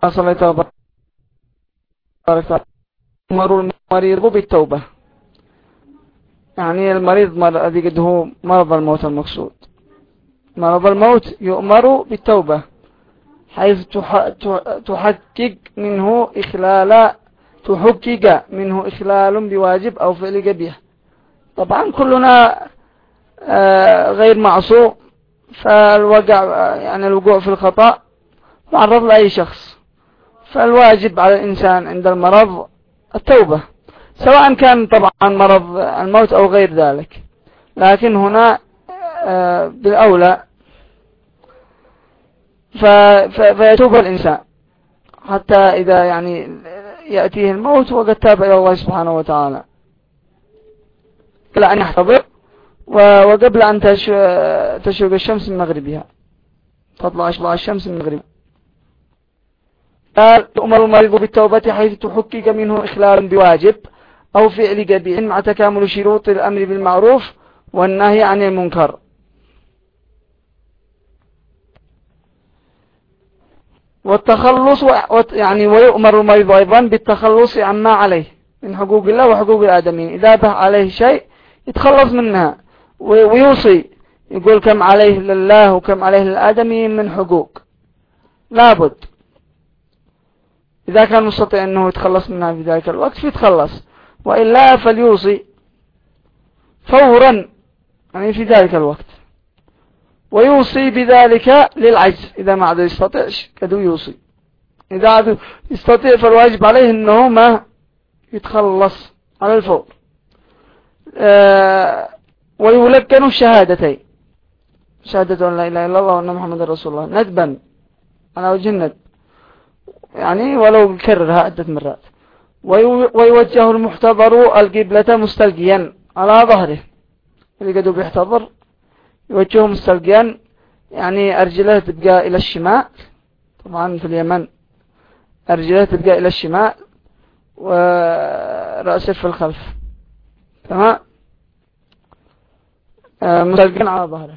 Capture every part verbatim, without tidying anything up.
صليت وبارك يؤمر المريض بالتوبة، يعني المريض الذي قد هو مرض الموت المقصود، مرض الموت يؤمر بالتوبة حيث تحقق منه إخلال تحقق منه إخلال بواجب أو فعل قبيح. طبعا كلنا غير معصوم، فالوقع يعني الوقوع في الخطأ معرض لأي شخص، فالواجب على الإنسان عند المرض التوبة، سواء كان طبعا مرض الموت أو غير ذلك، لكن هنا بالأولى فيتوب الإنسان حتى إذا يعني يأتيه الموت وقد تاب إلى الله سبحانه وتعالى، قبل أن يحتضر وقبل أن تشرق الشمس من مغربها، تطلع الشمس من مغربها. قال يؤمر المريض بالتوبة حيث تحقق منه إخلال بواجب أو فعل قبيح مع تكامل شروط الأمر بالمعروف والنهي عن المنكر. والتخلص يعني ويؤمر المريض أيضا بالتخلص عما عليه من حقوق الله وحقوق الآدمين، إذا به عليه شيء يتخلص منها ويوصي، يقول كم عليه لله وكم عليه للآدمين من حقوق، لابد إذا كان مستطيع أنه يتخلص منها في ذلك الوقت فيتخلص، وإلا فليوصي فورا يعني في ذلك الوقت، ويوصي بذلك للعجز إذا ما عاد يستطيعش كدو يوصي، إذا عاد يستطيع فالواجب عليه أنه ما يتخلص على الفور. آه ويلقن الشهادتين، شهادة أن لا إله إلا الله وأن محمد رسول الله ندبا على وجه الندب، يعني ولو يكررها عدة مرات. ويوجه المحتضر القبلة مستلقيا على ظهره، اللي قدوا بيحتضر يوجهه مستلقيا، يعني أرجله تبقى إلى الشمال، طبعا في اليمن أرجله تبقى إلى الشمال ورأسه في الخلف، تمام، مستلقيا على ظهره.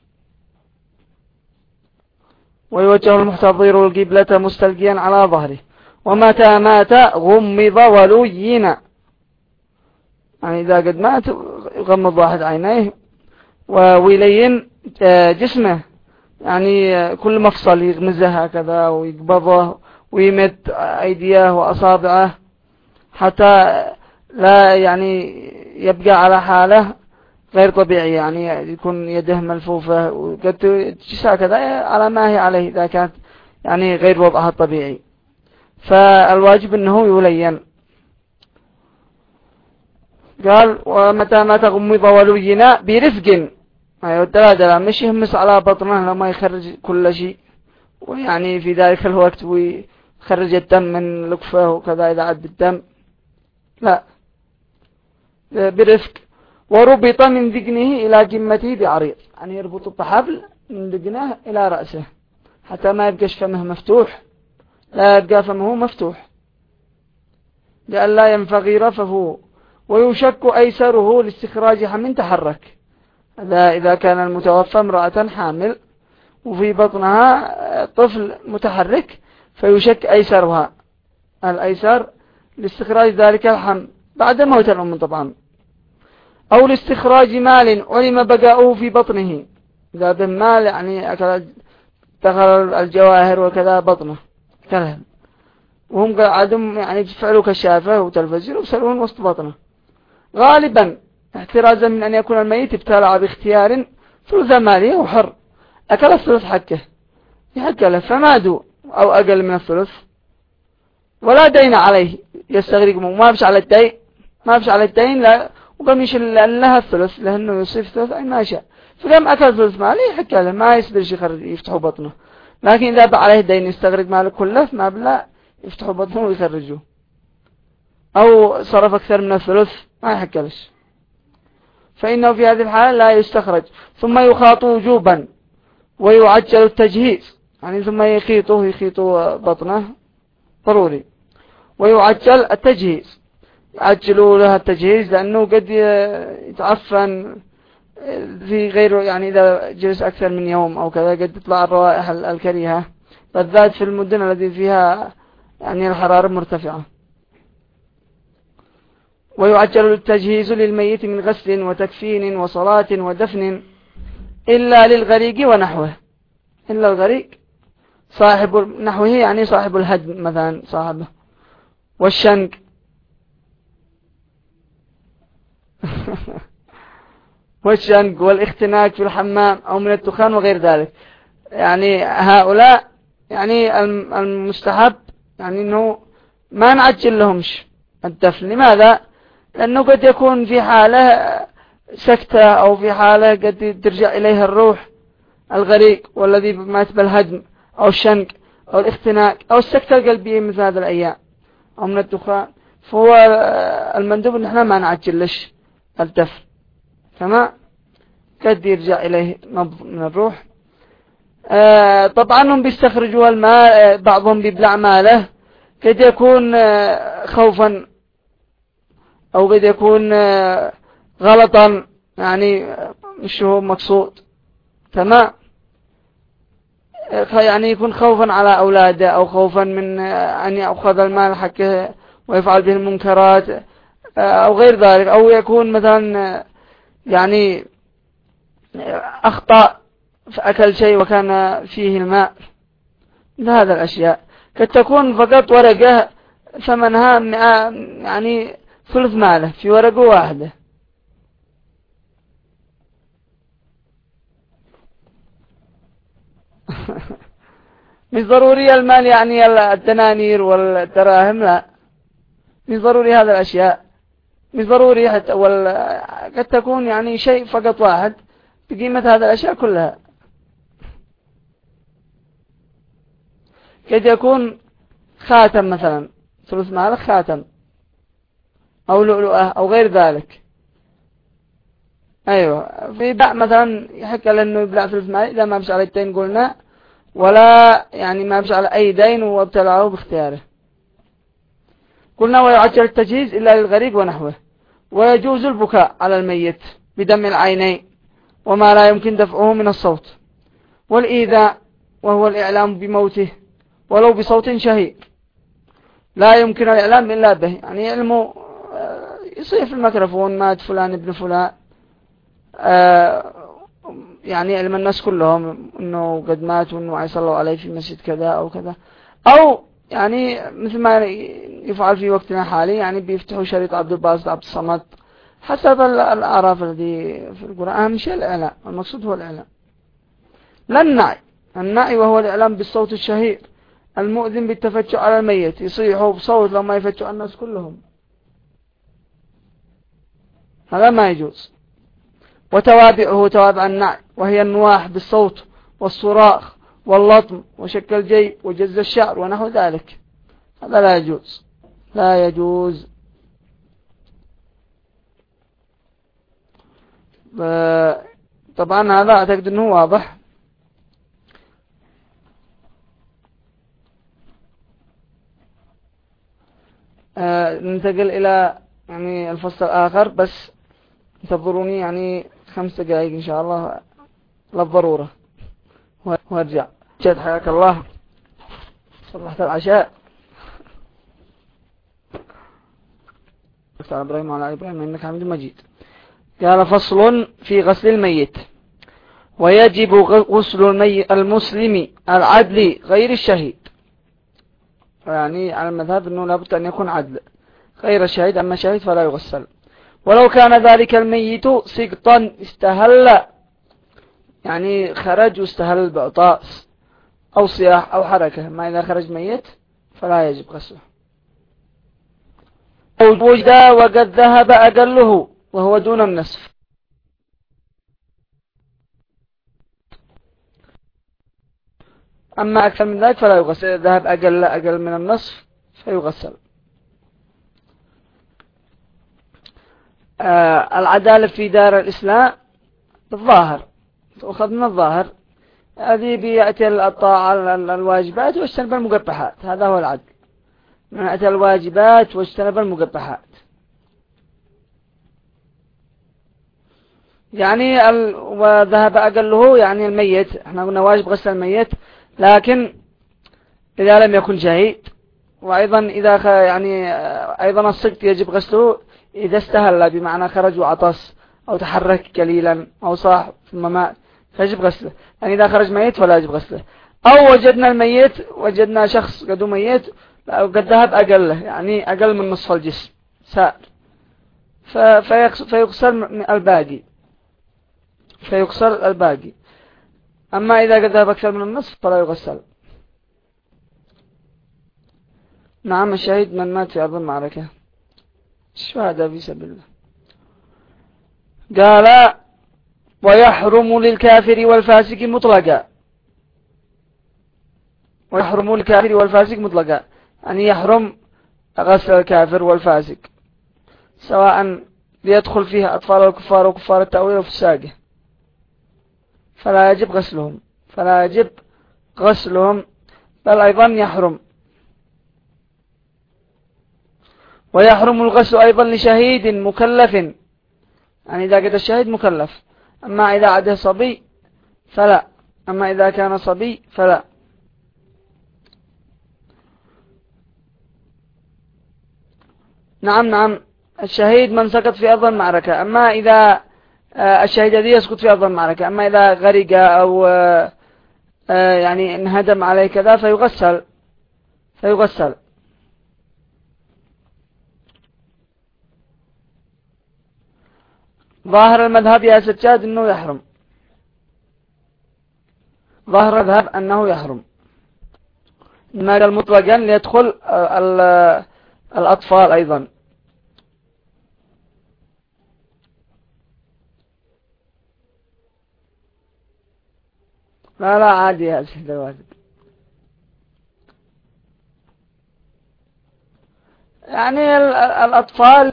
ويوجه المحتضر القبلة مستلقيا على ظهره، ومتى مات غمض ولين، يعني إذا قد مات يغمض واحد عينيه ويلين جسمه، يعني كل مفصل يغمزه هكذا ويقبضه ويمد أيديه وأصابعه حتى لا يعني يبقى على حاله غير طبيعي، يعني يكون يده ملفوفة وقد تجسى كذا على ما هي عليه إذا كانت يعني غير وضعها الطبيعي، فالواجب أنه يلين. قال ومتى ما تغمض ولينا برفق، أيوة الدلادلة مش يهمس على بطنه لما يخرج كل شيء، ويعني في ذلك الوقت ويخرج الدم من لقفه وكذا إذا عد الدم، لا، برفق. وربط من ذقنه إلى جمته بعريض، يعني يربط بحبل من ذقنه إلى رأسه حتى ما يبقاش فمه مفتوح، لا يبقى فمه مفتوح لئلا ينفغي رفه. ويشك أيسره لاستخراج حمل تحرك، هذا إذا كان المتوفى امرأة حامل وفي بطنها طفل متحرك فيشك أيسرها الأيسر لاستخراج ذلك الحمل بعد موت الأم طبعا، أو لاستخراج مال علم بقاؤه في بطنه، إذا بالمال يعني دخل الجواهر وكذا بطنه كذا، وهم قاعدهم يعني يفعلوا كشافة وتلفزيون ويسألون وسط بطنه، غالبا احترازا من أن يكون الميت ابتلع باختيار ثلث ماله وحر، أكل الثلث حقه يحق له فمادوا أو أقل من الثلث، ولا دين عليه يستغرق، ما بش على الدين ما بش على الدين لا، وقام يشل لها الثلث لأنه يصيف ثلث أي ما شاء، فقام أكل ثلث ماله يحق له ما يصدرش يفتحوا بطنه، لكن إذا بقى عليه دين يستغرق ماله كله ما بلا يفتحوا بطنه ويخرجوه، أو صرف أكثر من الثلث ما يحق لش، فإنه في هذه الحالة لا يستخرج، ثم يخاط وجوبا ويعجل التجهيز، يعني ثم يخيطه يخيطه بطنه ضروري، ويعجل التجهيز، يعجلوا لها التجهيز لأنه قد يتعفن في غيره، يعني إذا جلس أكثر من يوم أو كذا قد تطلع الروائح الكريهة بالذات في المدن التي فيها يعني الحرارة مرتفعة. ويعجل التجهيز للميت من غسل وتكفين وصلاة ودفن إلا للغريق ونحوه، إلا الغريق صاحب نحوه يعني صاحب الهدم مثلا صاحبه، والشنق والشنق والاختناق في الحمام أو من الدخان وغير ذلك. يعني هؤلاء يعني المستحب يعني أنه ما نعجل لهمش الدفن. لماذا؟ لأنه قد يكون في حالة سكتة أو في حالة قد ترجع إليها الروح، الغريق والذي مات بالهدم أو الشنق أو الاختناق أو السكتة القلبية مثل هذه الأيام أو من الدخان، فهو المندوب أن احنا ما نعجل لش الدفن، فما قد يرجع إليه نبض من الروح. آه طبعا هم بيستخرجوا الماء، بعضهم بيبلع ماله، قد يكون آه خوفا أو قد يكون آه غلطا، يعني مش هو مقصود، تمام، يعني يكون خوفا على أولاده أو خوفا من أن يأخذ المال حقه ويفعل به المنكرات أو غير ذلك، أو يكون مثلا يعني أخطأ فأكل شيء وكان فيه الماء. هذا الأشياء قد تكون فقط ورقة ثمنها يعني ثلث ماله في ورقة واحدة. مش ضروري المال يعني الدنانير والدراهم، لا، مش ضروري هذا الأشياء، مش ضروري حتى وال... قد تكون يعني شيء فقط واحد بقيمة هذا الأشياء كلها. قد يكون خاتم مثلا ثلث ماله خاتم أو لؤلؤة أو غير ذلك. أيوة، في باع مثلا يحق لأنه يبلع ثلث ماله إذا ما مش على الدين قلنا، ولا يعني ما مش على أي دين وابتلعه باختياره. قلنا ويعجل التجهيز إلا للغريق ونحوه. ويجوز البكاء على الميت بدم العينين وما لا يمكن دفعه من الصوت، والإيذاء وهو الإعلام بموته ولو بصوت شهيق لا يمكن الإعلام إلا به، يعني علمه يصيح في الميكروفون مات فلان ابن فلان، يعني علم الناس كلهم انه قد مات وانه يصلوا عليه في مسجد كذا او كذا، او يعني مثل ما يفعل في وقتنا حالي، يعني بيفتحوا شريط عبد الباسط عبد الصمد حسب الأعراف الذي في القرآن. أهم شيء الإعلام، المقصود هو الإعلام لا النعي. النعي وهو الإعلام بالصوت الشهير المؤذن بالتفتش على الميت، يصيحوا بصوت لما يفتشوا الناس كلهم، هذا ما يجوز. وتوابعه توابع النعي وهي النواح بالصوت والصراخ واللطم وشك الجيب وجز الشعر ونحو ذلك، هذا لا يجوز، لا يجوز. طبعا هذا أعتقد أنه واضح. آه ننتقل إلى يعني الفصل الآخر، بس انتظروني يعني خمس دقائق إن شاء الله للضرورة وارجع. جد حياك الله، صلحت العشاء. على إبراهيم وعلى إبراهيم إنك حميد مجيد. قال فصل في غسل الميت. ويجب غسل المسلم العدل غير الشهيد، يعني على المذهب أنه لابد أن يكون عدل غير الشهيد، أما الشهيد فلا يغسل. ولو كان ذلك الميت سقطا استهل، يعني خرج واستهل بأطاس أو صياح أو حركة، ما إذا خرج ميت فلا يجب غسله. أو وجد وقد ذهب أقله وهو دون النصف، أما أكثر من ذلك فلا يغسل. ذهب أقل أقل من النصف فيغسل. آه العدالة في دار الإسلام الظاهر، تأخذ من الظاهر، هذه بيأتي الطاعة الواجبات واجتنب المقبحات، هذا هو العدل، من أتى الواجبات واجتنب المقبحات. يعني ال... وذهب أقله يعني الميت، احنا قلنا واجب غسل الميت، لكن إذا لم يكن شهيد. وأيضا إذا خ... يعني أيضا السقط يجب غسله إذا استهل، بمعنى خرج وعطس أو تحرك قليلا أو صاح ثم مات فيجب غسله. يعني إذا خرج ميت فلا يجب غسله. أو وجدنا الميت، وجدنا شخص قد ميت وقد ذهب أقله، يعني أقل من نصف الجسم سائر، فيغسل الباقي فيغسل الباقي. أما إذا قد ذهب أكثر من النصف فلا يغسل. نعم. الشهيد من مات في أرض المعركة، الشهداء في سبيل الله. قال ويحرم للكافر والفاسق مطلقا. ويحرم للكافر والفاسق مطلقا، يعني يحرم غسل الكافر والفاسق، سواء ليدخل فيها أطفال الكفار وكفار التأويل وفساقه، فلا يجب غسلهم فلا يجب غسلهم بل أيضا يحرم. ويحرم الغسل أيضا لشهيد مكلف، يعني إذا كان الشهيد مكلف. أما إذا عده صبي فلا أما إذا كان صبي فلا. نعم نعم. الشهيد من سقط في أرض المعركة. أما إذا الشهيد الذي يسقط في أرض المعركة، أما إذا غرق أو يعني انهدم عليه كذا فيغسل فيغسل ظاهر المذهب يا سجاد أنه يحرم. ظاهر المذهب أنه يحرم. ما قال مطلقا ليدخل الأطفال أيضا. لا لا عادي هذه الواجب. يعني الأطفال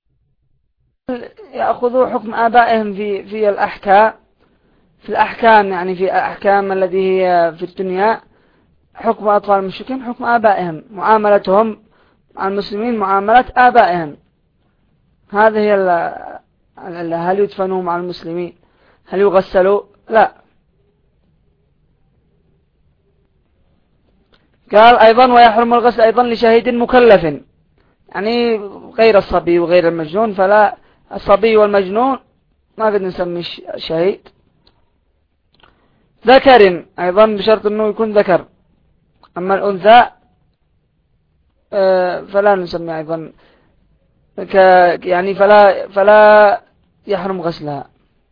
يأخذوا حكم آبائهم في في الأحكام في الأحكام يعني في الأحكام التي هي في الدنيا حكم أطفال المشركين حكم آبائهم، معاملتهم مع المسلمين معاملة آبائهم. هذه هي هل يدفنوا مع المسلمين، هل يغسلوا؟ لا. قال أيضا ويحرم الغسل أيضا لشهيد مكلف، يعني غير الصبي وغير المجنون. فلا الصبي والمجنون ما قد نسمي شهيد. ذكر أيضا بشرط أنه يكون ذكر. أما الأنثى فلا نسمي أيضا ك يعني فلا فلا يحرم غسلها.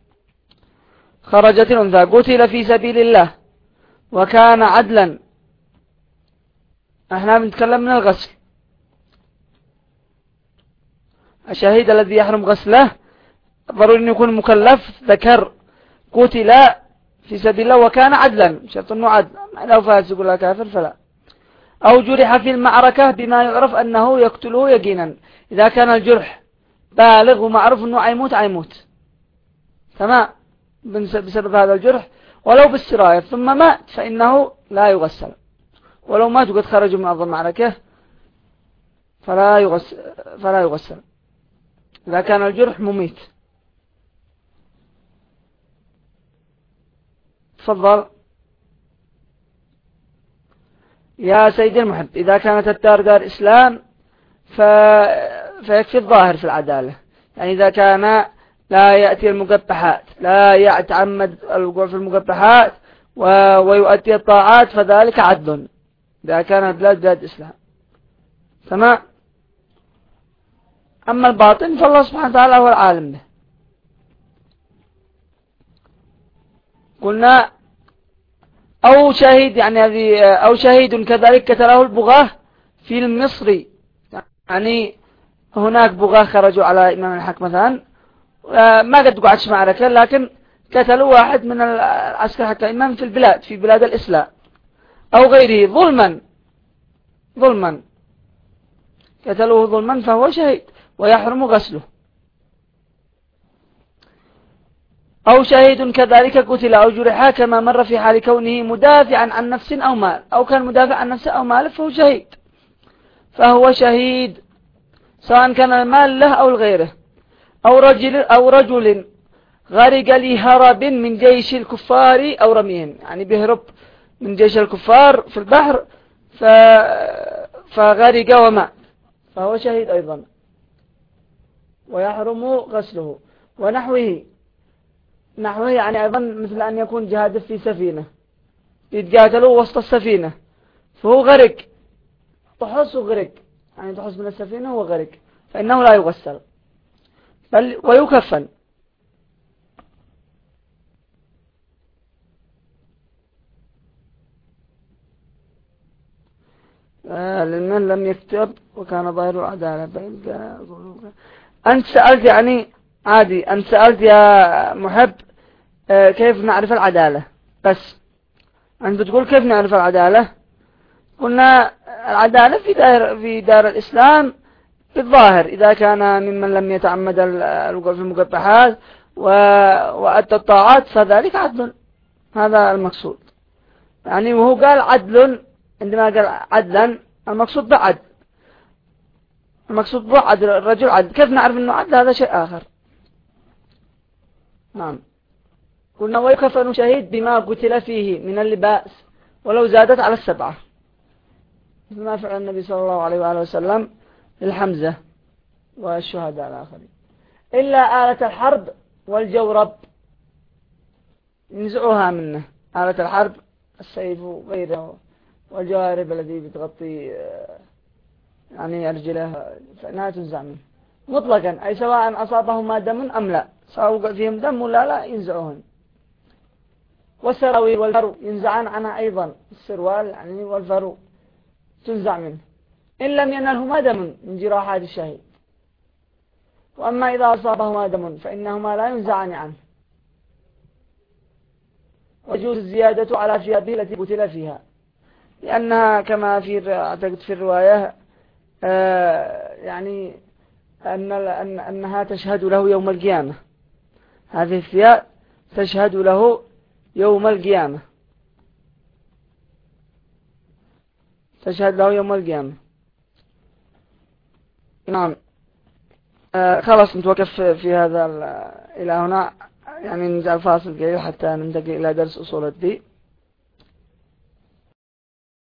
خرجت الأنثى قتل في سبيل الله وكان عدلا. احنا بنتكلم من الغسل. الشهيد الذي يحرم غسله ضروري أن يكون مكلف ذكر قتل في سبيل الله وكان عدلا، شرط أنه عدل، لو فاسق ولا كافر فلا. أو جرح في المعركة بما يعرف أنه يقتله يقينا. إذا كان الجرح بالغ ومعروف أنه عيموت عيموت تمام بسبب هذا الجرح ولو بالسراية ثم مات فإنه لا يغسل. ولو مات وقد خرجوا من أرض المعركة فلا يغسل فلا يغسل إذا كان الجرح مميت. تفضل يا سيدي المحب. إذا كانت الدار دار إسلام ف... فيكفي الظاهر في العدالة. يعني إذا كان لا يأتي المقبحات، لا يتعمد الوقوع في المقبحات و... ويؤدي الطاعات فذلك عدل. إذا كانت بلاد بلاد إسلام تمام. أما الباطن فالله سبحانه وتعالى هو العالم به. قلنا أو شهيد يعني هذه أو شهيد كذلك قتله البغاة في المصري. يعني هناك بغاة خرجوا على إمام الحق مثلا ما قد قعدش معركة لكن قتلوا واحد من العسكر حتى إمام في البلاد في بلاد الإسلام أو غيره ظلما ظلما قتلوه ظلما فهو شهيد ويحرم غسله. أو شهيد كذلك قتل أو جرح كما مر في حال كونه مدافعا عن نفس أو مال، أو كان مدافع عن نفس أو مال فهو شهيد فهو شهيد سواء كان المال له أو لغيره. أو رجل أو رجل غرق لهرب من جيش الكفار أو رميهم، يعني بيهرب من جيش الكفار في البحر ف... فغرق ومات فهو شهيد أيضا ويحرم غسله. ونحوه نحوه يعني أيضا مثل أن يكون جهاد في سفينة يتقاتلوا وسط السفينة فهو غرق طحس وغرق يعني طحس من السفينة وغرق فإنه لا يغسل بل ويكفن. آه لمن لم يكتب وكان ظاهر العدالة. أنت سألت يعني عادي أنت سألت يا محب آه كيف نعرف العدالة بس أنت بتقول كيف نعرف العدالة. قلنا العدالة في دار, في دار الإسلام بالظاهر إذا كان ممن لم يتعمد الوقوع في المقبحات وأدى الطاعات فذلك عدل. هذا المقصود يعني وهو قال عدل عندما قال عدلا المقصود بعدل المقصود بعدل الرجل عدل. كيف نعرف أنه عدل هذا شيء آخر. نعم. قلنا ويكفن شهيد بما قتل فيه من اللباس ولو زادت على السبعة مثل ما فعل النبي صلى الله عليه وآله وسلم للحمزة والشهداء الآخرين إلا آلة الحرب والجورب ينزعوها منه. آلة الحرب السيف وغيره والجوارب الذي بتغطي يعني أرجله فإنها تنزع منه مطلقا أي سواء أصابهما دم أم لا سواء وقع فيهم دم ولا لا ينزعوهن. والسراويل والفرو ينزعان عنها أيضا السروال يعني والفرو تنزع منه إن لم ينالهما دم من جراحات الشهيد. وأما إذا أصابهما دم فإنهما لا ينزعان عنه. ويجوز الزيادة على ثيابه التي قتل فيها لأنها كما في أعتقد في الرواية آه يعني أن أن أنها تشهد له يوم القيامة. هذه الثياب تشهد له يوم القيامة تشهد له يوم القيامة. نعم. آه خلاص نتوقف في هذا إلى هنا يعني نجعل فاصل قليل حتى ننتقل إلى درس أصول الدين.